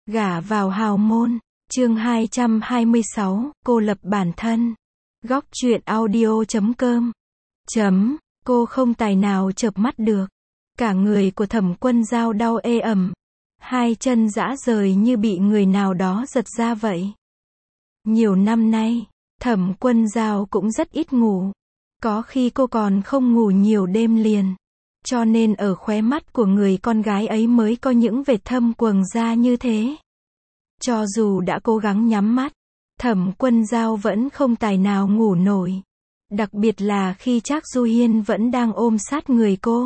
Gả vào hào môn. Chương 226, cô lập bản thân. Góc truyện audio.com. Cô không tài nào chợp mắt được. Cả người của Thẩm Quân Dao đau ê ẩm. Hai chân rã rời như bị người nào đó giật ra vậy. Nhiều năm nay, Thẩm Quân Dao cũng rất ít ngủ. Có khi cô còn không ngủ nhiều đêm liền. Cho nên ở khóe mắt của người con gái ấy mới có những vệt thâm quầng ra như thế. Cho dù đã cố gắng nhắm mắt, Thẩm Quân Dao vẫn không tài nào ngủ nổi. Đặc biệt là khi Trác Du Hiên vẫn đang ôm sát người cô.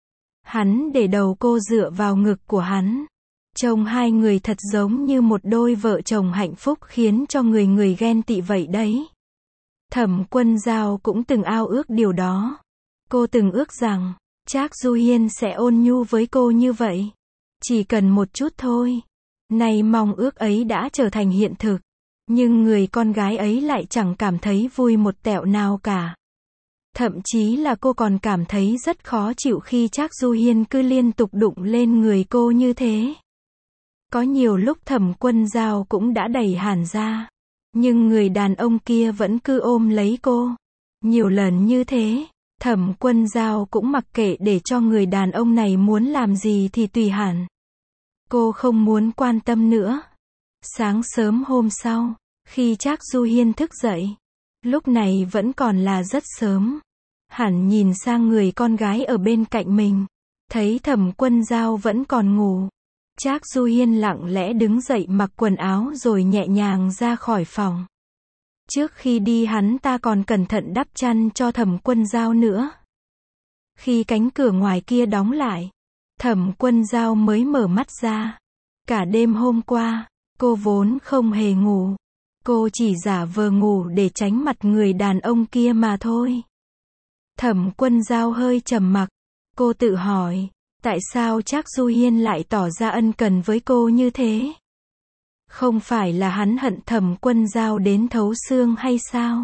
Hắn để đầu cô dựa vào ngực của hắn. Trông hai người thật giống như một đôi vợ chồng hạnh phúc khiến cho người ghen tị vậy đấy. Thẩm Quân Dao cũng từng ao ước điều đó. Cô từng ước rằng, Trác Du Hiên sẽ ôn nhu với cô như vậy. Chỉ cần một chút thôi. Nay mong ước ấy đã trở thành hiện thực. Nhưng người con gái ấy lại chẳng cảm thấy vui một tẹo nào cả. Thậm chí là cô còn cảm thấy rất khó chịu khi Trác Du Hiên cứ liên tục đụng lên người cô như thế. Có nhiều lúc Thẩm Quân Dao cũng đã đẩy hẳn ra. Nhưng người đàn ông kia vẫn cứ ôm lấy cô. Nhiều lần như thế, Thẩm Quân Dao cũng mặc kệ để cho người đàn ông này muốn làm gì thì tùy hẳn. Cô không muốn quan tâm nữa. Sáng sớm hôm sau, khi Trác Du Hiên thức dậy, lúc này vẫn còn là rất sớm. Hẳn nhìn sang người con gái ở bên cạnh mình, thấy Thẩm Quân Dao vẫn còn ngủ. Trác Du Hiên lặng lẽ đứng dậy mặc quần áo rồi nhẹ nhàng ra khỏi phòng. Trước khi đi hắn ta còn cẩn thận đắp chăn cho Thẩm Quân Dao nữa. Khi cánh cửa ngoài kia đóng lại, Thẩm Quân Dao mới mở mắt ra. Cả đêm hôm qua, cô vốn không hề ngủ. Cô chỉ giả vờ ngủ để tránh mặt người đàn ông kia mà thôi. Thẩm Quân Dao hơi trầm mặc. Cô tự hỏi, tại sao Trác Du Hiên lại tỏ ra ân cần với cô như thế? Không phải là hắn hận Thẩm Quân Dao đến thấu xương hay sao?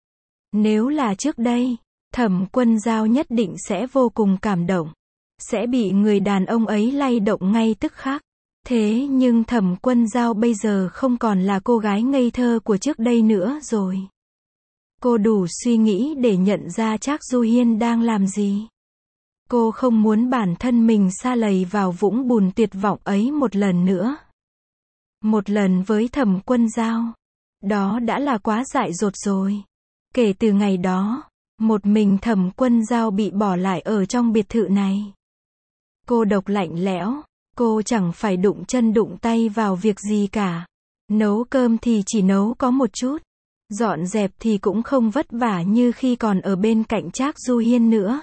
Nếu là trước đây, Thẩm Quân Dao nhất định sẽ vô cùng cảm động. Sẽ bị người đàn ông ấy lay động ngay tức khắc. Thế nhưng Thẩm Quân Dao bây giờ không còn là cô gái ngây thơ của trước đây nữa rồi. Cô đủ suy nghĩ để nhận ra Trác Du Hiên đang làm gì. Cô không muốn bản thân mình sa lầy vào vũng bùn tuyệt vọng ấy một lần nữa. Một lần với Thẩm Quân Dao. Đó đã là quá dại dột rồi. Kể từ ngày đó, một mình Thẩm Quân Dao bị bỏ lại ở trong biệt thự này. Cô độc lạnh lẽo. Cô chẳng phải đụng chân đụng tay vào việc gì cả. Nấu cơm thì chỉ nấu có một chút. Dọn dẹp thì cũng không vất vả như khi còn ở bên cạnh Trác Du Hiên nữa.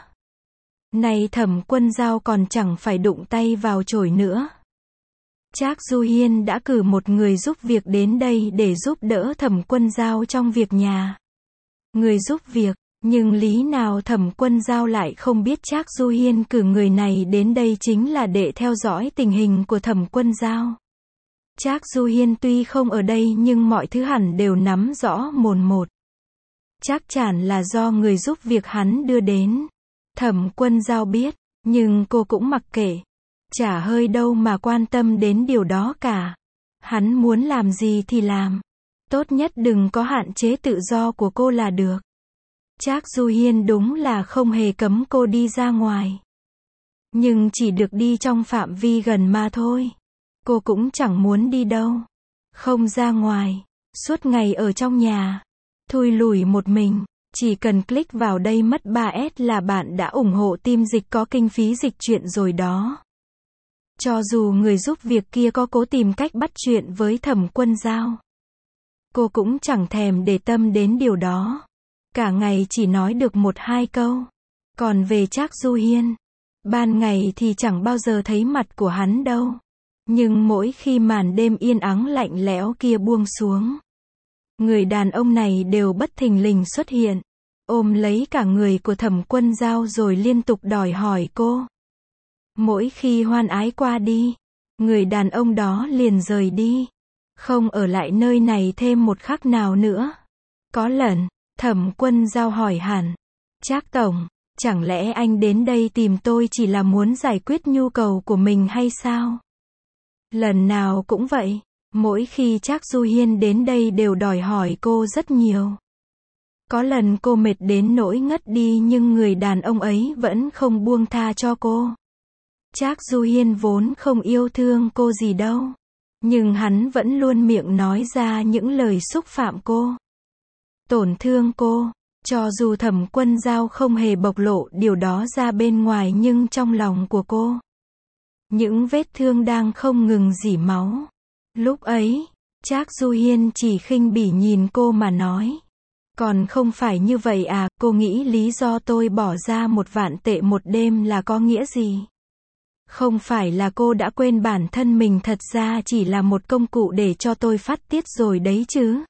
Này Thẩm Quân Dao còn chẳng phải đụng tay vào chổi nữa. Trác Du Hiên đã cử một người giúp việc đến đây để giúp đỡ Thẩm Quân Dao trong việc nhà. Người giúp việc, nhưng lý nào Thẩm Quân Dao lại không biết Trác Du Hiên cử người này đến đây chính là để theo dõi tình hình của Thẩm Quân Dao. Trác Du Hiên tuy không ở đây nhưng mọi thứ hẳn đều nắm rõ mồn một. Chắc chắn là do người giúp việc hắn đưa đến. Thẩm Quân Dao biết, nhưng cô cũng mặc kệ. Chả hơi đâu mà quan tâm đến điều đó cả. Hắn muốn làm gì thì làm. Tốt nhất đừng có hạn chế tự do của cô là được. Trác Du Hiên đúng là không hề cấm cô đi ra ngoài. Nhưng chỉ được đi trong phạm vi gần mà thôi. Cô cũng chẳng muốn đi đâu. Không ra ngoài. Suốt ngày ở trong nhà. Thui lủi một mình. Chỉ cần click vào đây mất 3S là bạn đã ủng hộ team dịch có kinh phí dịch truyện rồi đó. Cho dù người giúp việc kia có cố tìm cách bắt chuyện với Thẩm Quân Dao, cô cũng chẳng thèm để tâm đến điều đó. Cả ngày chỉ nói được 1-2 câu. Còn về Trác Du Hiên, ban ngày thì chẳng bao giờ thấy mặt của hắn đâu. Nhưng mỗi khi màn đêm yên ắng lạnh lẽo kia buông xuống, người đàn ông này đều bất thình lình xuất hiện, ôm lấy cả người của Thẩm Quân Dao rồi liên tục đòi hỏi cô. Mỗi khi hoan ái qua đi, người đàn ông đó liền rời đi, không ở lại nơi này thêm một khắc nào nữa. Có lần, Thẩm Quân Dao hỏi hẳn, Trác tổng, chẳng lẽ anh đến đây tìm tôi chỉ là muốn giải quyết nhu cầu của mình hay sao? Lần nào cũng vậy. Mỗi khi Trác Du Hiên đến đây đều đòi hỏi cô rất nhiều. Có lần cô mệt đến nỗi ngất đi nhưng người đàn ông ấy vẫn không buông tha cho cô. Trác Du Hiên vốn không yêu thương cô gì đâu. Nhưng hắn vẫn luôn miệng nói ra những lời xúc phạm cô. Tổn thương cô. Cho dù Thẩm Quân Dao không hề bộc lộ điều đó ra bên ngoài nhưng trong lòng của cô, những vết thương đang không ngừng rỉ máu. Lúc ấy, Trác Du Hiên chỉ khinh bỉ nhìn cô mà nói. Còn không phải như vậy à, cô nghĩ lý do tôi bỏ ra 1.000.000 tệ một đêm là có nghĩa gì? Không phải là cô đã quên bản thân mình thật ra chỉ là một công cụ để cho tôi phát tiết rồi đấy chứ?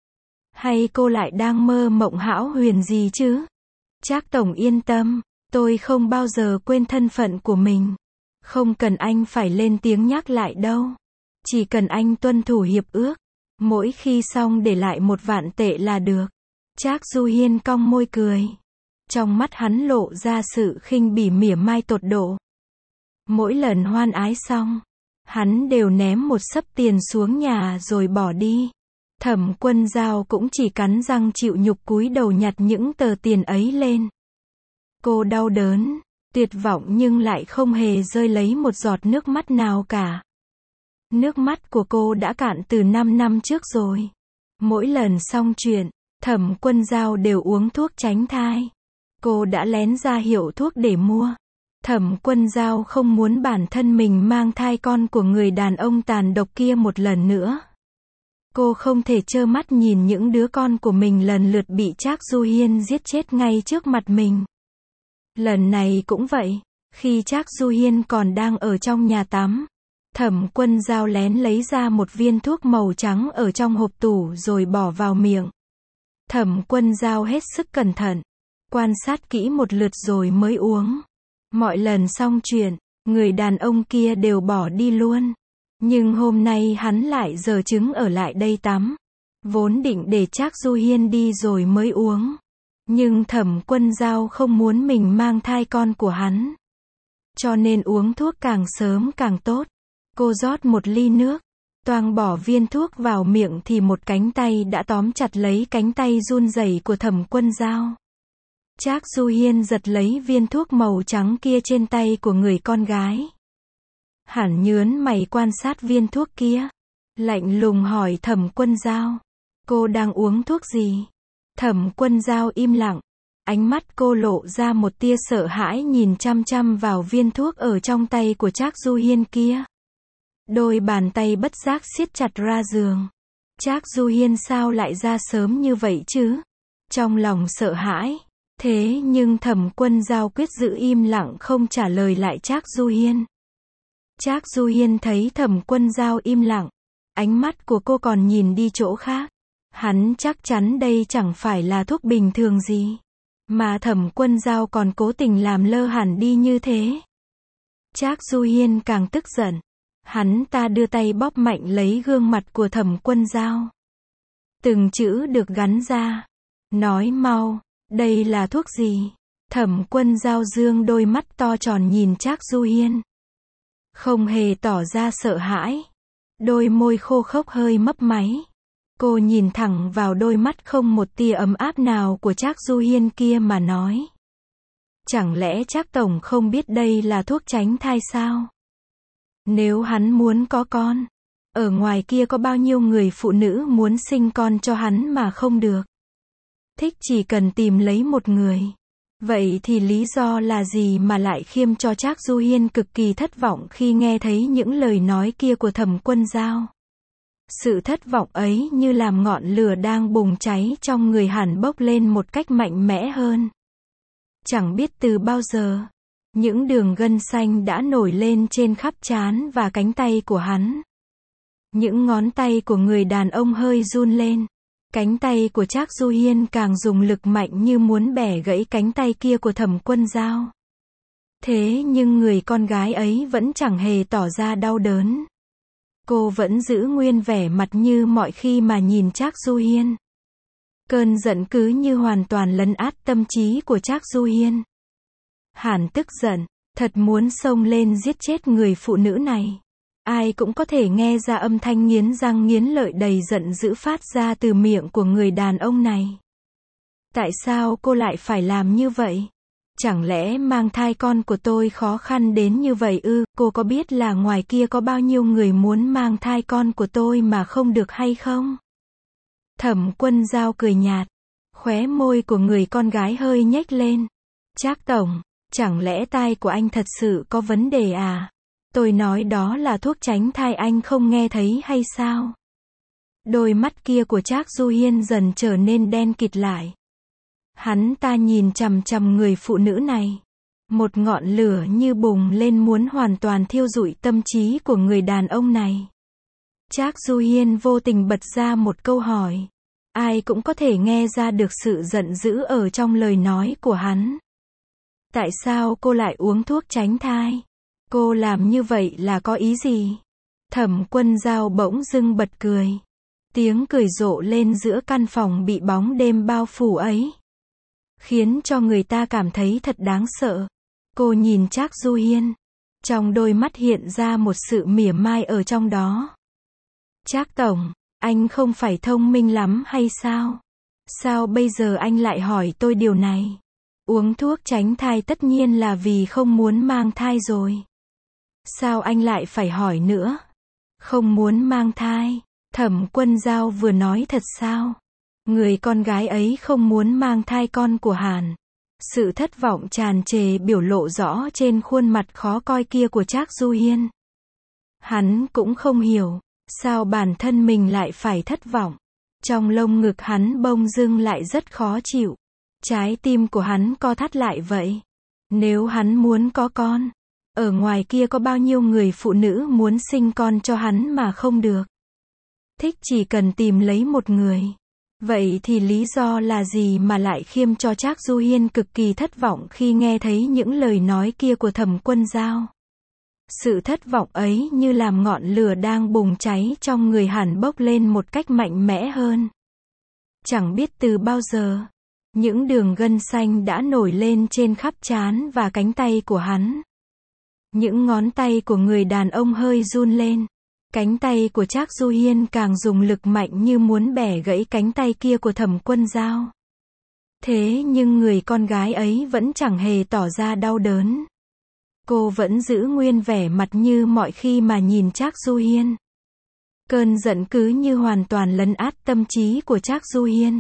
Hay cô lại đang mơ mộng hão huyền gì chứ? Trác tổng yên tâm, tôi không bao giờ quên thân phận của mình. Không cần anh phải lên tiếng nhắc lại đâu. Chỉ cần anh tuân thủ hiệp ước, mỗi khi xong để lại 1.000.000 tệ là được. Trác Du Hiên cong môi cười. Trong mắt hắn lộ ra sự khinh bỉ mỉa mai tột độ. Mỗi lần hoan ái xong, hắn đều ném một xấp tiền xuống nhà rồi bỏ đi. Thẩm Quân Dao cũng chỉ cắn răng chịu nhục cúi đầu nhặt những tờ tiền ấy lên. Cô đau đớn, tuyệt vọng nhưng lại không hề rơi lấy một giọt nước mắt nào cả. Nước mắt của cô đã cạn từ 5 năm trước rồi. Mỗi lần xong chuyện, Thẩm Quân Dao đều uống thuốc tránh thai. Cô đã lén ra hiệu thuốc để mua. Thẩm Quân Dao không muốn bản thân mình mang thai con của người đàn ông tàn độc kia một lần nữa. Cô không thể trơ mắt nhìn những đứa con của mình lần lượt bị Trác Du Hiên giết chết ngay trước mặt mình. Lần này cũng vậy, khi Trác Du Hiên còn đang ở trong nhà tắm, Thẩm Quân Dao lén lấy ra một viên thuốc màu trắng ở trong hộp tủ rồi bỏ vào miệng. Thẩm Quân Dao hết sức cẩn thận, quan sát kỹ một lượt rồi mới uống. Mọi lần xong chuyện, người đàn ông kia đều bỏ đi luôn. Nhưng hôm nay hắn lại giở trứng ở lại đây tắm. Vốn định để Trác Du Hiên đi rồi mới uống. Nhưng Thẩm Quân Dao không muốn mình mang thai con của hắn. Cho nên uống thuốc càng sớm càng tốt. Cô rót một ly nước, toang bỏ viên thuốc vào miệng thì một cánh tay đã tóm chặt lấy cánh tay run rẩy của Thẩm Quân Dao. Trác Du Hiên giật lấy viên thuốc màu trắng kia trên tay của người con gái. Hắn nhớn mày quan sát viên thuốc kia. Lạnh lùng hỏi Thẩm Quân Dao. Cô đang uống thuốc gì? Thẩm Quân Dao im lặng. Ánh mắt cô lộ ra một tia sợ hãi nhìn chăm chăm vào viên thuốc ở trong tay của Trác Du Hiên kia. Đôi bàn tay bất giác siết chặt ra giường. Trác Du Hiên sao lại ra sớm như vậy chứ? Trong lòng sợ hãi. Thế nhưng Thẩm Quân Dao quyết giữ im lặng không trả lời lại Trác Du Hiên. Trác Du Hiên thấy Thẩm Quân Dao im lặng, ánh mắt của cô còn nhìn đi chỗ khác. Hắn chắc chắn đây chẳng phải là thuốc bình thường gì, mà Thẩm Quân Dao còn cố tình làm lơ hẳn đi như thế. Trác Du Hiên càng tức giận. Hắn ta đưa tay bóp mạnh lấy gương mặt của Thẩm Quân Dao. Từng chữ được gắn ra. Nói mau, đây là thuốc gì? Thẩm Quân Dao dương đôi mắt to tròn nhìn Trác Du Hiên. Không hề tỏ ra sợ hãi. Đôi môi khô khốc hơi mấp máy. Cô nhìn thẳng vào đôi mắt không một tia ấm áp nào của Trác Du Hiên kia mà nói. Chẳng lẽ Trác tổng không biết đây là thuốc tránh thai sao? Nếu hắn muốn có con, ở ngoài kia có bao nhiêu người phụ nữ muốn sinh con cho hắn mà không được. Thích chỉ cần tìm lấy một người. Vậy thì lý do là gì mà lại khiêm cho Trác Du Hiên cực kỳ thất vọng khi nghe thấy những lời nói kia của Thẩm Quân Dao. Sự thất vọng ấy như làm ngọn lửa đang bùng cháy trong người hắn bốc lên một cách mạnh mẽ hơn. Chẳng biết từ bao giờ, những đường gân xanh đã nổi lên trên khắp trán và cánh tay của hắn. Những ngón tay của người đàn ông hơi run lên. Cánh tay của Trác Du Hiên càng dùng lực mạnh như muốn bẻ gãy cánh tay kia của Thẩm Quân Dao. Thế nhưng người con gái ấy vẫn chẳng hề tỏ ra đau đớn. Cô vẫn giữ nguyên vẻ mặt như mọi khi mà nhìn Trác Du Hiên. Cơn giận cứ như hoàn toàn lấn át tâm trí của Trác Du Hiên. Hắn tức giận, thật muốn xông lên giết chết người phụ nữ này. Ai cũng có thể nghe ra âm thanh nghiến răng nghiến lợi đầy giận dữ phát ra từ miệng của người đàn ông này. Tại sao cô lại phải làm như vậy? Chẳng lẽ mang thai con của tôi khó khăn đến như vậy ư? Cô có biết là ngoài kia có bao nhiêu người muốn mang thai con của tôi mà không được hay không? Thẩm Quân Dao cười nhạt. Khóe môi của người con gái hơi nhếch lên. Trác tổng, chẳng lẽ tai của anh thật sự có vấn đề à? Tôi nói đó là thuốc tránh thai, anh không nghe thấy hay sao? Đôi mắt kia của Trác Du Hiên dần trở nên đen kịt lại. Hắn ta nhìn chằm chằm người phụ nữ này. Một ngọn lửa như bùng lên muốn hoàn toàn thiêu rụi tâm trí của người đàn ông này. Trác Du Hiên vô tình bật ra một câu hỏi. Ai cũng có thể nghe ra được sự giận dữ ở trong lời nói của hắn. Tại sao cô lại uống thuốc tránh thai? Cô làm như vậy là có ý gì? Thẩm Quân Dao bỗng dưng bật cười. Tiếng cười rộ lên giữa căn phòng bị bóng đêm bao phủ ấy. Khiến cho người ta cảm thấy thật đáng sợ. Cô nhìn Trác Du Hiên. Trong đôi mắt hiện ra một sự mỉa mai ở trong đó. Trác tổng, anh không phải thông minh lắm hay sao? Sao bây giờ anh lại hỏi tôi điều này? Uống thuốc tránh thai tất nhiên là vì không muốn mang thai rồi. Sao anh lại phải hỏi nữa? Không muốn mang thai? Thẩm Quân Dao vừa nói thật sao? Người con gái ấy không muốn mang thai con của Hàn. Sự thất vọng tràn trề biểu lộ rõ trên khuôn mặt khó coi kia của Trác Du Hiên. Hắn cũng không hiểu, sao bản thân mình lại phải thất vọng. Trong lông ngực hắn bông dưng lại rất khó chịu. Trái tim của hắn co thắt lại vậy. Nếu hắn muốn có con, ở ngoài kia có bao nhiêu người phụ nữ muốn sinh con cho hắn mà không được. Thích chỉ cần tìm lấy một người. Vậy thì lý do là gì mà lại khiêm cho Trác Du Hiên cực kỳ thất vọng khi nghe thấy những lời nói kia của Thẩm Quân Dao. Sự thất vọng ấy như làm ngọn lửa đang bùng cháy trong người hắn bốc lên một cách mạnh mẽ hơn. Chẳng biết từ bao giờ, những đường gân xanh đã nổi lên trên khắp trán và cánh tay của hắn. Những ngón tay của người đàn ông hơi run lên. Cánh tay của Trác Du Hiên càng dùng lực mạnh như muốn bẻ gãy cánh tay kia của Thẩm Quân Dao. Thế nhưng người con gái ấy vẫn chẳng hề tỏ ra đau đớn. Cô vẫn giữ nguyên vẻ mặt như mọi khi mà nhìn Trác Du Hiên. Cơn giận cứ như hoàn toàn lấn át tâm trí của Trác Du Hiên.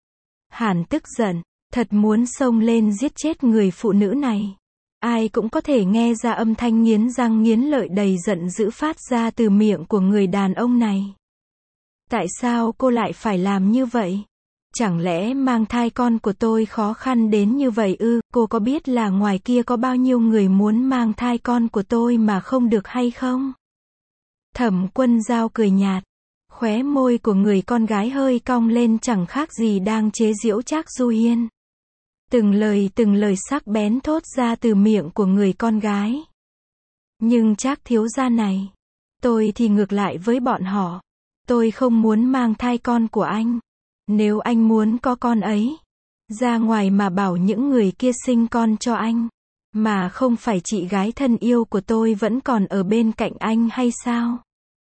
Hắn tức giận, thật muốn xông lên giết chết người phụ nữ này. Ai cũng có thể nghe ra âm thanh nghiến răng nghiến lợi đầy giận dữ phát ra từ miệng của người đàn ông này. Tại sao cô lại phải làm như vậy? Chẳng lẽ mang thai con của tôi khó khăn đến như vậy ư? Cô có biết là ngoài kia có bao nhiêu người muốn mang thai con của tôi mà không được hay không? Thẩm Quân Dao cười nhạt. Khóe môi của người con gái hơi cong lên chẳng khác gì đang chế giễu Trác Du Hiên. Từng lời sắc bén thốt ra từ miệng của người con gái. Nhưng Trác thiếu gia này, tôi thì ngược lại với bọn họ. Tôi không muốn mang thai con của anh. Nếu anh muốn có con ấy, ra ngoài mà bảo những người kia sinh con cho anh. Mà không phải chị gái thân yêu của tôi vẫn còn ở bên cạnh anh hay sao?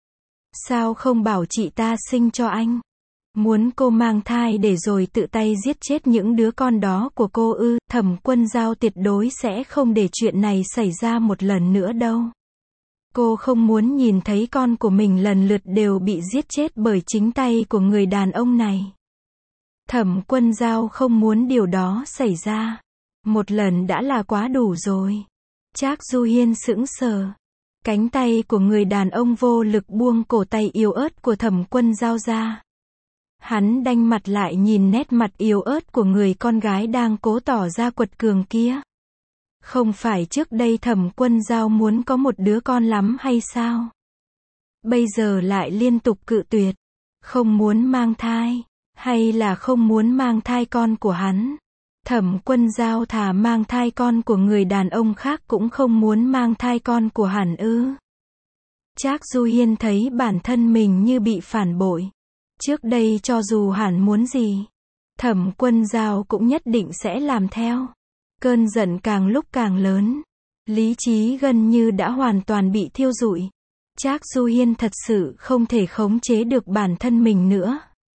Sao không bảo chị ta sinh cho anh? Muốn cô mang thai để rồi tự tay giết chết những đứa con đó của cô ư? Thẩm Quân Dao tuyệt đối sẽ không để chuyện này xảy ra một lần nữa đâu. Cô không muốn nhìn thấy con của mình lần lượt đều bị giết chết bởi chính tay của người đàn ông này. Thẩm Quân Dao không muốn điều đó xảy ra. Một lần đã là quá đủ rồi. Trác Du Hiên sững sờ. Cánh tay của người đàn ông vô lực buông cổ tay yếu ớt của Thẩm Quân Dao ra. Hắn đanh mặt lại nhìn nét mặt yếu ớt của người con gái đang cố tỏ ra quật cường kia. Không phải trước đây Thẩm Quân Dao muốn có một đứa con lắm hay sao? Bây giờ lại liên tục cự tuyệt. Không muốn mang thai. Hay là không muốn mang thai con của hắn? Thẩm Quân Dao thà mang thai con của người đàn ông khác cũng không muốn mang thai con của hắn ư? Trác Du Hiên thấy bản thân mình như bị phản bội. Trước đây cho dù hắn muốn gì, Thẩm Quân Dao cũng nhất định sẽ làm theo. Cơn giận càng lúc càng lớn. Lý trí gần như đã hoàn toàn bị thiêu rụi. Trác Du Hiên thật sự không thể khống chế được bản thân mình nữa.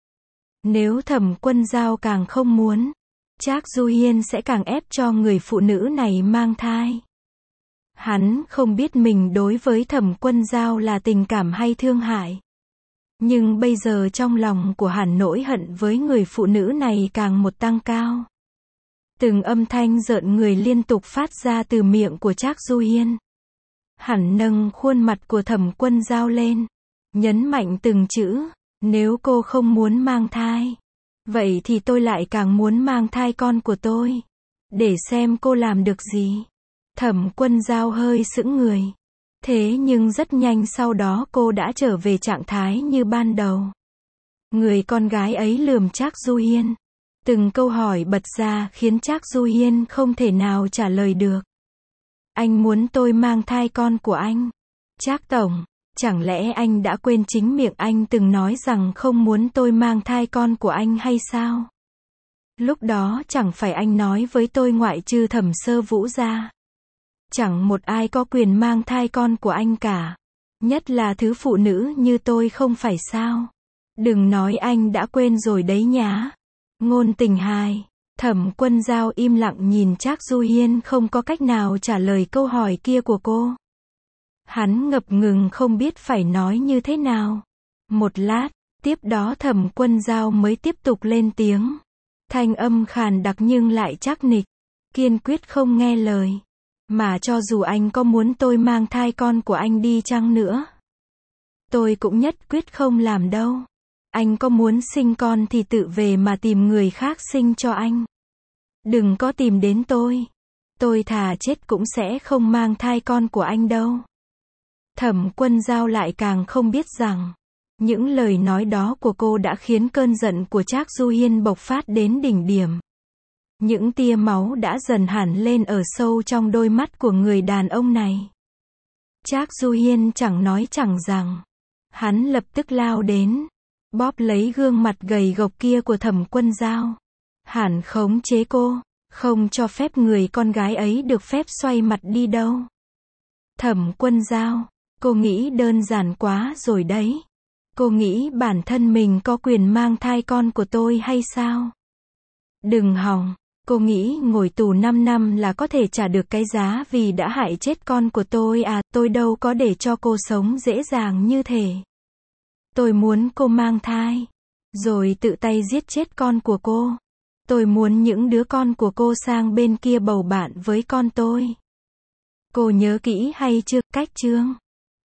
Nếu Thẩm Quân Dao càng không muốn, Trác Du Hiên sẽ càng ép cho người phụ nữ này mang thai. Hắn không biết mình đối với Thẩm Quân Dao là tình cảm hay thương hại. Nhưng bây giờ trong lòng của hắn nỗi hận với người phụ nữ này càng một tăng cao. Từng âm thanh rợn người liên tục phát ra từ miệng của Trác Du Hiên. Hắn nâng khuôn mặt của Thẩm Quân Dao lên, nhấn mạnh từng chữ, nếu cô không muốn mang thai, vậy thì tôi lại càng muốn mang thai con của tôi. Để xem cô làm được gì. Thẩm Quân Dao hơi sững người. Thế nhưng rất nhanh sau đó cô đã trở về trạng thái như ban đầu. Người con gái ấy lườm Trác Du Hiên. Từng câu hỏi bật ra khiến Trác Du Hiên không thể nào trả lời được. Anh muốn tôi mang thai con của anh. Trác tổng, chẳng lẽ anh đã quên chính miệng anh từng nói rằng không muốn tôi mang thai con của anh hay sao? Lúc đó chẳng phải anh nói với tôi ngoại trừ Thẩm Sơ Vũ ra, chẳng một ai có quyền mang thai con của anh cả. Nhất là thứ phụ nữ như tôi không phải sao? Đừng nói anh đã quên rồi đấy nhá. Ngôn Tình hài. Thẩm Quân Dao im lặng nhìn Trác Du Hiên không có cách nào trả lời câu hỏi kia của cô. Hắn ngập ngừng không biết phải nói như thế nào. Một lát, tiếp đó Thẩm Quân Dao mới tiếp tục lên tiếng. Thanh âm khàn đặc nhưng lại chắc nịch, kiên quyết không nghe lời. Mà cho dù anh có muốn tôi mang thai con của anh đi chăng nữa, tôi cũng nhất quyết không làm đâu. Anh có muốn sinh con thì tự về mà tìm người khác sinh cho anh. Đừng có tìm đến tôi. Tôi thà chết cũng sẽ không mang thai con của anh đâu. Thẩm Quân Dao lại càng không biết rằng, những lời nói đó của cô đã khiến cơn giận của Trác Du Hiên bộc phát đến đỉnh điểm. Những tia máu đã dần hẳn lên ở sâu trong đôi mắt của người đàn ông này. Trác Du Hiên chẳng nói chẳng rằng. Hắn lập tức lao đến, bóp lấy gương mặt gầy gộc kia của Thẩm Quân Dao. Hắn khống chế cô, không cho phép người con gái ấy được phép xoay mặt đi đâu. Thẩm Quân Dao, cô nghĩ đơn giản quá rồi đấy. Cô nghĩ bản thân mình có quyền mang thai con của tôi hay sao? Đừng hòng. Cô nghĩ ngồi tù 5 năm là có thể trả được cái giá vì đã hại chết con của tôi à? Tôi đâu có để cho cô sống dễ dàng như thế. Tôi muốn cô mang thai, rồi tự tay giết chết con của cô. Tôi muốn những đứa con của cô sang bên kia bầu bạn với con tôi. Cô nhớ kỹ hay chưa? Cách chương